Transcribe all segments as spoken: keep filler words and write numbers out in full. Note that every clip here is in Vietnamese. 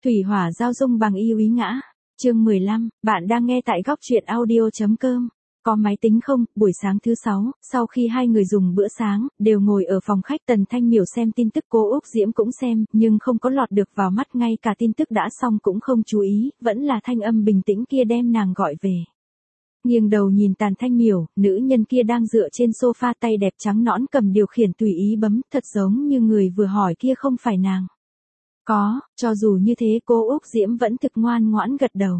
Thủy hỏa giao dung bằng yêu ý ngã. Chương mười lăm, bạn đang nghe tại góc truyện audio chấm com. Có máy tính không? Buổi sáng thứ sáu, sau khi hai người dùng bữa sáng, đều ngồi ở phòng khách. Tần Thanh Miểu xem tin tức, cô Úc Diễm cũng xem, nhưng không có lọt được vào mắt, ngay cả tin tức đã xong cũng không chú ý, vẫn là thanh âm bình tĩnh kia đem nàng gọi về. Nghiêng đầu nhìn Tần Thanh Miểu, nữ nhân kia đang dựa trên sofa, tay đẹp trắng nõn cầm điều khiển tùy ý bấm, thật giống như người vừa hỏi kia không phải nàng. Có, cho dù như thế cô Úc Diễm vẫn thực ngoan ngoãn gật đầu.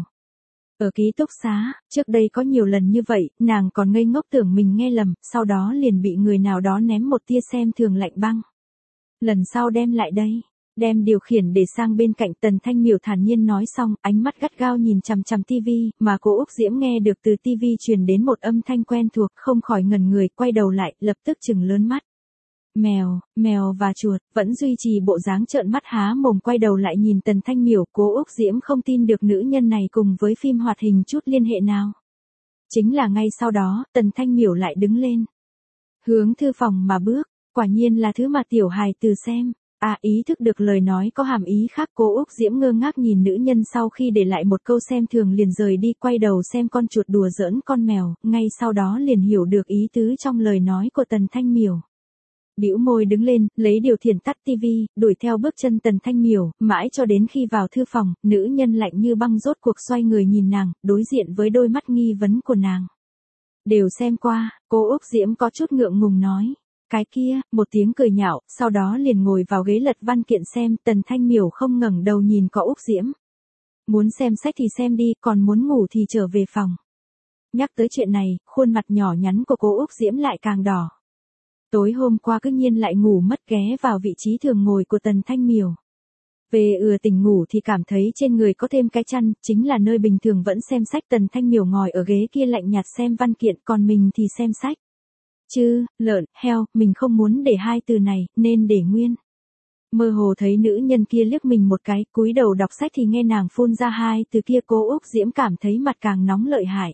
Ở ký túc xá, trước đây có nhiều lần như vậy, nàng còn ngây ngốc tưởng mình nghe lầm, sau đó liền bị người nào đó ném một tia xem thường lạnh băng. Lần sau đem lại đây, đem điều khiển để sang bên cạnh. Tần Thanh Miểu thản nhiên nói xong, ánh mắt gắt gao nhìn chằm chằm tivi, mà cô Úc Diễm nghe được từ tivi truyền đến một âm thanh quen thuộc, không khỏi ngẩn người, quay đầu lại, lập tức trừng lớn mắt. Mèo, mèo và chuột, vẫn duy trì bộ dáng trợn mắt há mồm quay đầu lại nhìn Tần Thanh Miểu. Cố Úc Diễm không tin được nữ nhân này cùng với phim hoạt hình chút liên hệ nào. Chính là ngay sau đó, Tần Thanh Miểu lại đứng lên. Hướng thư phòng mà bước, quả nhiên là thứ mà tiểu hài từ xem. À, ý thức được lời nói có hàm ý khác. Cố Úc Diễm ngơ ngác nhìn nữ nhân, sau khi để lại một câu xem thường liền rời đi, quay đầu xem con chuột đùa giỡn con mèo, ngay sau đó liền hiểu được ý tứ trong lời nói của Tần Thanh Miểu. Bĩu môi đứng lên, lấy điều khiển tắt tivi, đuổi theo bước chân Tần Thanh Miểu, mãi cho đến khi vào thư phòng, nữ nhân lạnh như băng rốt cuộc xoay người nhìn nàng, đối diện với đôi mắt nghi vấn của nàng. Đều xem qua, cô Úc Diễm có chút ngượng ngùng nói. Cái kia, một tiếng cười nhạo, sau đó liền ngồi vào ghế lật văn kiện xem. Tần Thanh Miểu không ngẩng đầu nhìn cô Úc Diễm. Muốn xem sách thì xem đi, còn muốn ngủ thì trở về phòng. Nhắc tới chuyện này, khuôn mặt nhỏ nhắn của cô Úc Diễm lại càng đỏ. Tối hôm qua cứ nhiên lại ngủ mất, ghé vào vị trí thường ngồi của Tần Thanh Miểu. Về ừa tỉnh ngủ thì cảm thấy trên người có thêm cái chăn, chính là nơi bình thường vẫn xem sách. Tần Thanh Miểu ngồi ở ghế kia lạnh nhạt xem văn kiện, còn mình thì xem sách. Chứ, lợn, heo, mình không muốn để hai từ này, nên để nguyên. Mơ hồ thấy nữ nhân kia liếc mình một cái, cúi đầu đọc sách thì nghe nàng phun ra hai từ kia. Cô Úc Diễm cảm thấy mặt càng nóng lợi hại.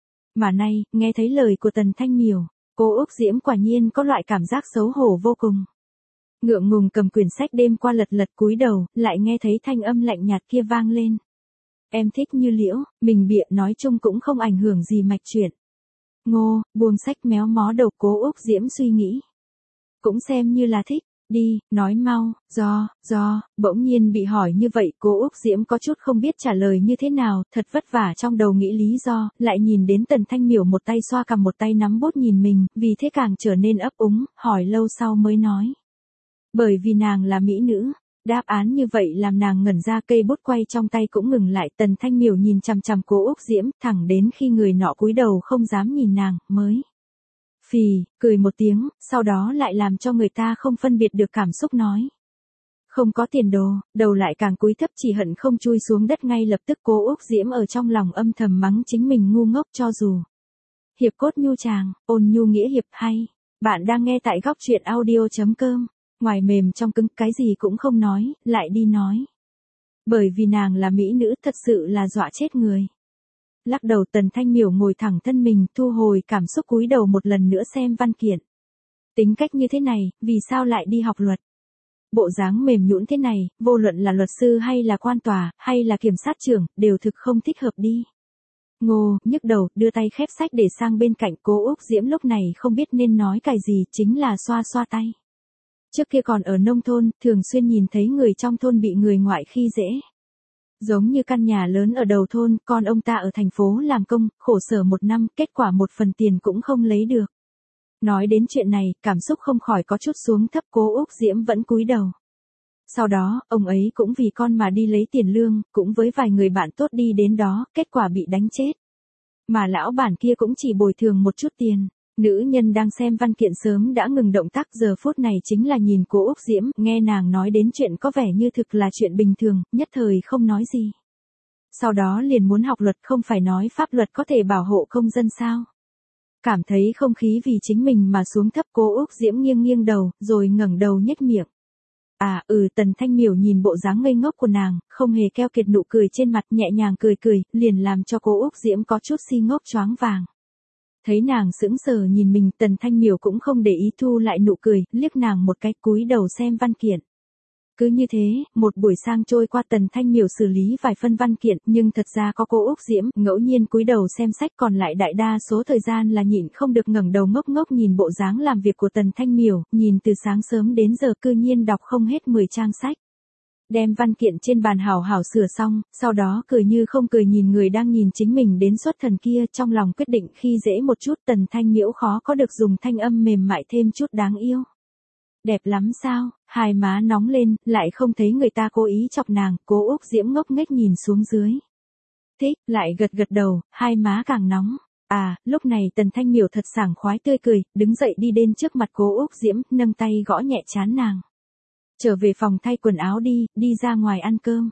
Mà nay, nghe thấy lời của Tần Thanh Miểu, cô Úc Diễm quả nhiên có loại cảm giác xấu hổ vô cùng. Ngượng ngùng cầm quyển sách đêm qua lật lật, cúi đầu, lại nghe thấy thanh âm lạnh nhạt kia vang lên. Em thích Như Liễu, mình bịa nói chung cũng không ảnh hưởng gì mạch truyện. Ngô, buông sách méo mó đầu. Cố Úc Diễm suy nghĩ. Cũng xem như là thích, đi, nói mau, do, do, bỗng nhiên bị hỏi như vậy, cô Úc Diễm có chút không biết trả lời như thế nào, thật vất vả trong đầu nghĩ lý do, lại nhìn đến Tần Thanh Miểu một tay xoa cằm một tay nắm bút nhìn mình, vì thế càng trở nên ấp úng, hỏi lâu sau mới nói. Bởi vì nàng là mỹ nữ. Đáp án như vậy làm nàng ngẩn ra, cây bút quay trong tay cũng ngừng lại. Tần Thanh Miểu nhìn chằm chằm cô Úc Diễm, thẳng đến khi người nọ cúi đầu không dám nhìn nàng, mới phì, cười một tiếng, sau đó lại làm cho người ta không phân biệt được cảm xúc nói. Không có tiền đồ, đầu lại càng cúi thấp, chỉ hận không chui xuống đất ngay lập tức. Cô Úc Diễm ở trong lòng âm thầm mắng chính mình ngu ngốc. Cho dù hiệp cốt nhu chàng, ôn nhu nghĩa hiệp hay. Bạn đang nghe tại góc truyện audio chấm com. Ngoài mềm trong cứng, cái gì cũng không nói, lại đi nói. Bởi vì nàng là mỹ nữ, thật sự là dọa chết người. Lắc đầu, Tần Thanh Miểu ngồi thẳng thân mình, thu hồi cảm xúc, cúi đầu một lần nữa xem văn kiện. Tính cách như thế này, vì sao lại đi học luật? Bộ dáng mềm nhũn thế này, vô luận là luật sư hay là quan tòa, hay là kiểm sát trưởng, đều thực không thích hợp đi. Ngô, nhức đầu, đưa tay khép sách để sang bên cạnh. Cô Úc Diễm lúc này không biết nên nói cái gì, chính là xoa xoa tay. Trước kia còn ở nông thôn, thường xuyên nhìn thấy người trong thôn bị người ngoại khi dễ. Giống như căn nhà lớn ở đầu thôn, con ông ta ở thành phố làm công, khổ sở một năm, kết quả một phần tiền cũng không lấy được. Nói đến chuyện này, cảm xúc không khỏi có chút xuống thấp. Cô Úc Diễm vẫn cúi đầu. Sau đó, ông ấy cũng vì con mà đi lấy tiền lương, cũng với vài người bạn tốt đi đến đó, kết quả bị đánh chết. Mà lão bản kia cũng chỉ bồi thường một chút tiền. Nữ nhân đang xem văn kiện sớm đã ngừng động tác, giờ phút này chính là nhìn cô Úc Diễm, nghe nàng nói đến chuyện có vẻ như thực là chuyện bình thường, nhất thời không nói gì. Sau đó liền muốn học luật, không phải nói pháp luật có thể bảo hộ công dân sao? Cảm thấy không khí vì chính mình mà xuống thấp, cô Úc Diễm nghiêng nghiêng đầu, rồi ngẩng đầu nhếch miệng. À, ừ. Tần Thanh Miểu nhìn bộ dáng ngây ngốc của nàng, không hề keo kiệt nụ cười trên mặt, nhẹ nhàng cười cười, liền làm cho cô Úc Diễm có chút si ngốc choáng vàng. Thấy nàng sững sờ nhìn mình, Tần Thanh Miểu cũng không để ý, thu lại nụ cười, liếc nàng một cái, cúi đầu xem văn kiện. Cứ như thế, một buổi sang trôi qua Tần Thanh Miểu xử lý vài phân văn kiện, nhưng thật ra có cô Úc Diễm, ngẫu nhiên cúi đầu xem sách, còn lại đại đa số thời gian là nhịn không được ngẩng đầu ngốc ngốc nhìn bộ dáng làm việc của Tần Thanh Miểu, nhìn từ sáng sớm đến giờ cư nhiên đọc không hết mười trang sách. Đem văn kiện trên bàn hảo hảo sửa xong, sau đó cười như không cười nhìn người đang nhìn chính mình đến xuất thần kia, trong lòng quyết định khi dễ một chút Tần Thanh Miểu khó có được dùng thanh âm mềm mại thêm chút đáng yêu. Đẹp lắm sao, hai má nóng lên, lại không thấy người ta cố ý chọc nàng, Cố Úc Diễm ngốc nghếch nhìn xuống dưới. Thích, lại gật gật đầu, hai má càng nóng. À, lúc này Tần Thanh Miểu thật sảng khoái tươi cười, đứng dậy đi đến trước mặt Cố Úc Diễm, nâng tay gõ nhẹ trán nàng. Trở về phòng thay quần áo đi, đi ra ngoài ăn cơm.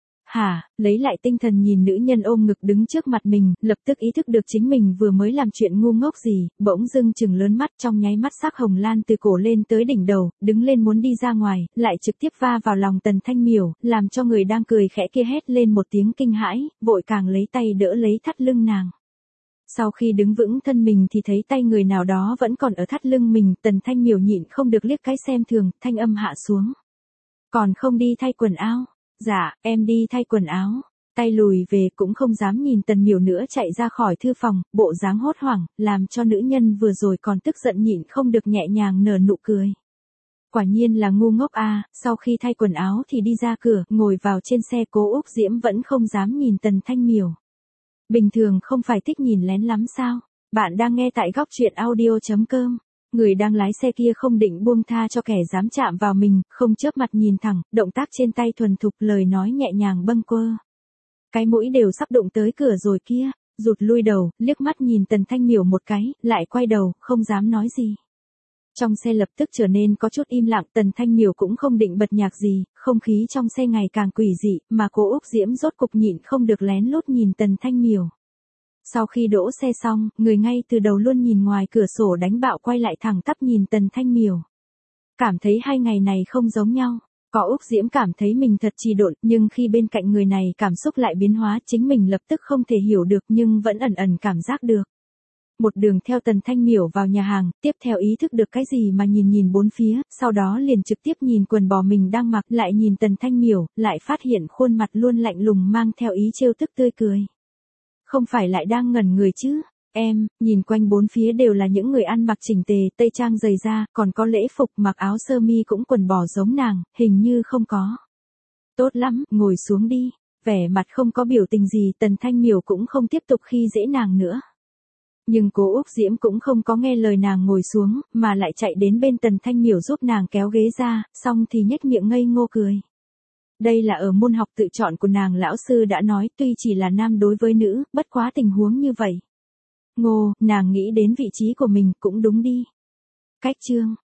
Hả, lấy lại tinh thần nhìn nữ nhân ôm ngực đứng trước mặt mình, lập tức ý thức được chính mình vừa mới làm chuyện ngu ngốc gì, bỗng dưng chừng lớn mắt, trong nháy mắt sắc hồng lan từ cổ lên tới đỉnh đầu, đứng lên muốn đi ra ngoài, lại trực tiếp va vào lòng Tần Thanh Miểu, làm cho người đang cười khẽ kia hét lên một tiếng kinh hãi, vội càng lấy tay đỡ lấy thắt lưng nàng. Sau khi đứng vững thân mình thì thấy tay người nào đó vẫn còn ở thắt lưng mình, Tần Thanh Miểu nhịn không được liếc cái xem thường, thanh âm hạ xuống. Còn không đi thay quần áo? Dạ, em đi thay quần áo. Tay lùi về cũng không dám nhìn Tần Miểu nữa chạy ra khỏi thư phòng, bộ dáng hốt hoảng, làm cho nữ nhân vừa rồi còn tức giận nhịn không được nhẹ nhàng nở nụ cười. Quả nhiên là ngu ngốc a, sau khi thay quần áo thì đi ra cửa, ngồi vào trên xe Cố Úc Diễm vẫn không dám nhìn Tần Thanh Miểu. Bình thường không phải thích nhìn lén lắm sao? Bạn đang nghe tại góc truyện audio chấm com. Người đang lái xe kia không định buông tha cho kẻ dám chạm vào mình, không chớp mặt nhìn thẳng, động tác trên tay thuần thục, lời nói nhẹ nhàng bâng quơ. Cái mũi đều sắp đụng tới cửa rồi kia, rụt lui đầu, liếc mắt nhìn Tần Thanh Miểu một cái, lại quay đầu, không dám nói gì. Trong xe lập tức trở nên có chút im lặng, Tần Thanh Miểu cũng không định bật nhạc gì, không khí trong xe ngày càng quỷ dị, mà Cố Úc Diễm rốt cục nhịn không được lén lút nhìn Tần Thanh Miểu. Sau khi đỗ xe xong, người ngay từ đầu luôn nhìn ngoài cửa sổ đánh bạo quay lại thẳng tắp nhìn Tần Thanh Miểu. Cảm thấy hai ngày này không giống nhau. Có Úc Diễm cảm thấy mình thật trì độn, nhưng khi bên cạnh người này cảm xúc lại biến hóa, chính mình lập tức không thể hiểu được nhưng vẫn ẩn ẩn cảm giác được. Một đường theo Tần Thanh Miểu vào nhà hàng, tiếp theo ý thức được cái gì mà nhìn nhìn bốn phía, sau đó liền trực tiếp nhìn quần bò mình đang mặc, lại nhìn Tần Thanh Miểu, lại phát hiện khuôn mặt luôn lạnh lùng mang theo ý trêu tức tươi cười. Không phải lại đang ngẩn người chứ? Em, nhìn quanh bốn phía đều là những người ăn mặc chỉnh tề, tây trang dày da, còn có lễ phục mặc áo sơ mi cũng quần bò giống nàng, hình như không có. Tốt lắm, ngồi xuống đi. Vẻ mặt không có biểu tình gì, Tần Thanh Miểu cũng không tiếp tục khi dễ nàng nữa. Nhưng Cố Úc Diễm cũng không có nghe lời nàng ngồi xuống, mà lại chạy đến bên Tần Thanh Miểu giúp nàng kéo ghế ra, xong thì nhếch miệng ngây ngô cười. Đây là ở môn học tự chọn của nàng, lão sư đã nói tuy chỉ là nam đối với nữ, bất quá tình huống như vậy. Ngô, nàng nghĩ đến vị trí của mình, cũng đúng đi. Cách chương,